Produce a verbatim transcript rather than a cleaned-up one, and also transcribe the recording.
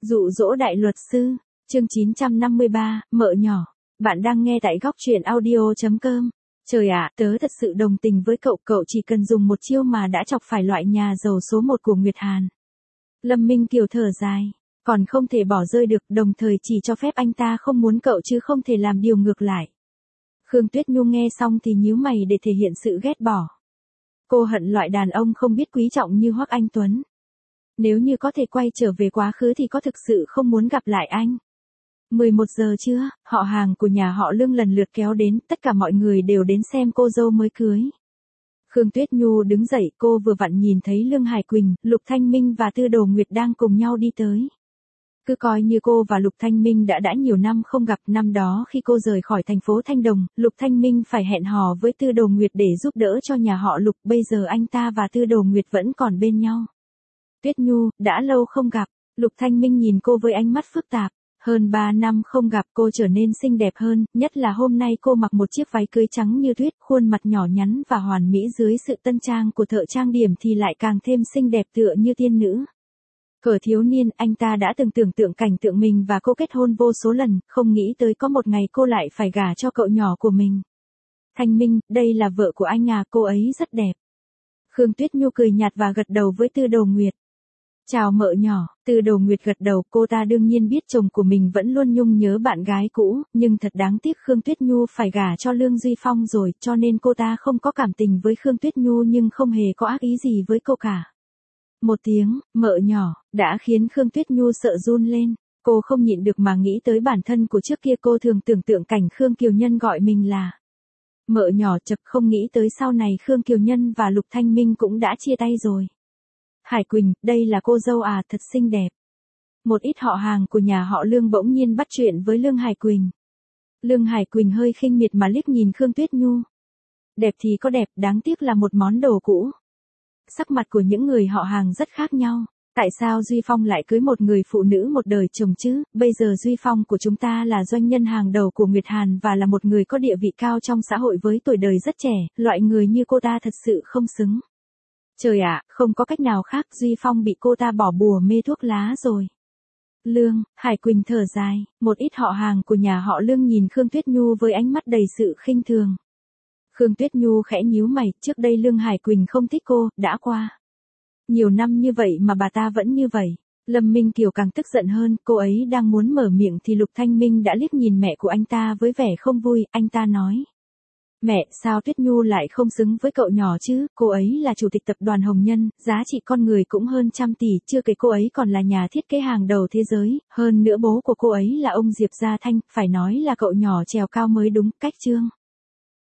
Dụ dỗ đại luật sư, chương chín trăm năm mươi ba, mợ nhỏ. Bạn đang nghe tại góc truyện audio chấm com. Trời ạ, tớ thật sự đồng tình với cậu, cậu chỉ cần dùng một chiêu mà đã chọc phải loại nhà giàu số một của Nguyệt Hàn. Lâm Minh Kiều thở dài, còn không thể bỏ rơi được, đồng thời chỉ cho phép anh ta không muốn cậu chứ không thể làm điều ngược lại. Khương Tuyết Nhu nghe xong thì nhíu mày để thể hiện sự ghét bỏ. Cô hận loại đàn ông không biết quý trọng như Hoắc Anh Tuấn. Nếu như có thể quay trở về quá khứ thì có thực sự không muốn gặp lại anh. mười một giờ trưa, họ hàng của nhà họ Lương lần lượt kéo đến, tất cả mọi người đều đến xem cô dâu mới cưới. Khương Tuyết Nhu đứng dậy, cô vừa vặn nhìn thấy Lương Hải Quỳnh, Lục Thanh Minh và Tư Đồ Nguyệt đang cùng nhau đi tới. Cứ coi như cô và Lục Thanh Minh đã đã nhiều năm không gặp, năm đó khi cô rời khỏi thành phố Thanh Đồng, Lục Thanh Minh phải hẹn hò với Tư Đồ Nguyệt để giúp đỡ cho nhà họ Lục, bây giờ anh ta và Tư Đồ Nguyệt vẫn còn bên nhau. Tuyết Nhu, đã lâu không gặp, Lục Thanh Minh nhìn cô với ánh mắt phức tạp. Hơn ba năm không gặp cô trở nên xinh đẹp hơn, nhất là hôm nay cô mặc một chiếc váy cưới trắng như tuyết, khuôn mặt nhỏ nhắn và hoàn mỹ dưới sự tân trang của thợ trang điểm thì lại càng thêm xinh đẹp tựa như tiên nữ. Thuở thiếu niên, anh ta đã từng tưởng tượng cảnh tượng mình và cô kết hôn vô số lần, không nghĩ tới có một ngày cô lại phải gả cho cậu nhỏ của mình. Thanh Minh, đây là vợ của anh à, cô ấy rất đẹp. Khương Tuyết Nhu cười nhạt và gật đầu với Tư Đồ Nguyệt. Chào mợ nhỏ, Tư Đồ Nguyệt gật đầu, cô ta đương nhiên biết chồng của mình vẫn luôn nhung nhớ bạn gái cũ, nhưng thật đáng tiếc Khương Tuyết Nhu phải gả cho Lương Duy Phong rồi, cho nên cô ta không có cảm tình với Khương Tuyết Nhu nhưng không hề có ác ý gì với cô cả. Một tiếng, mợ nhỏ, đã khiến Khương Tuyết Nhu sợ run lên, cô không nhịn được mà nghĩ tới bản thân của trước kia, cô thường tưởng tượng cảnh Khương Kiều Nhân gọi mình là mợ nhỏ, chập không nghĩ tới sau này Khương Kiều Nhân và Lục Thanh Minh cũng đã chia tay rồi. Hải Quỳnh, đây là cô dâu à, thật xinh đẹp. Một ít họ hàng của nhà họ Lương bỗng nhiên bắt chuyện với Lương Hải Quỳnh. Lương Hải Quỳnh hơi khinh miệt mà liếc nhìn Khương Tuyết Nhu. Đẹp thì có đẹp, đáng tiếc là một món đồ cũ. Sắc mặt của những người họ hàng rất khác nhau. Tại sao Duy Phong lại cưới một người phụ nữ một đời chồng chứ? Bây giờ Duy Phong của chúng ta là doanh nhân hàng đầu của Nguyệt Hàn và là một người có địa vị cao trong xã hội với tuổi đời rất trẻ, loại người như cô ta thật sự không xứng. Trời ạ, không có cách nào khác, Duy Phong bị cô ta bỏ bùa mê thuốc lá rồi. Lương, Hải Quỳnh thở dài, một ít họ hàng của nhà họ Lương nhìn Khương Tuyết Nhu với ánh mắt đầy sự khinh thường. Khương Tuyết Nhu khẽ nhíu mày, trước đây Lương Hải Quỳnh không thích cô, đã qua nhiều năm như vậy mà bà ta vẫn như vậy. Lâm Minh Kiều càng tức giận hơn, cô ấy đang muốn mở miệng thì Lục Thanh Minh đã liếc nhìn mẹ của anh ta với vẻ không vui, anh ta nói. Mẹ, sao Tuyết Nhu lại không xứng với cậu nhỏ chứ, cô ấy là chủ tịch tập đoàn Hồng Nhân, giá trị con người cũng hơn trăm tỷ, chưa kể cô ấy còn là nhà thiết kế hàng đầu thế giới, hơn nữa bố của cô ấy là ông Diệp Gia Thanh, phải nói là cậu nhỏ trèo cao mới đúng, cách Trương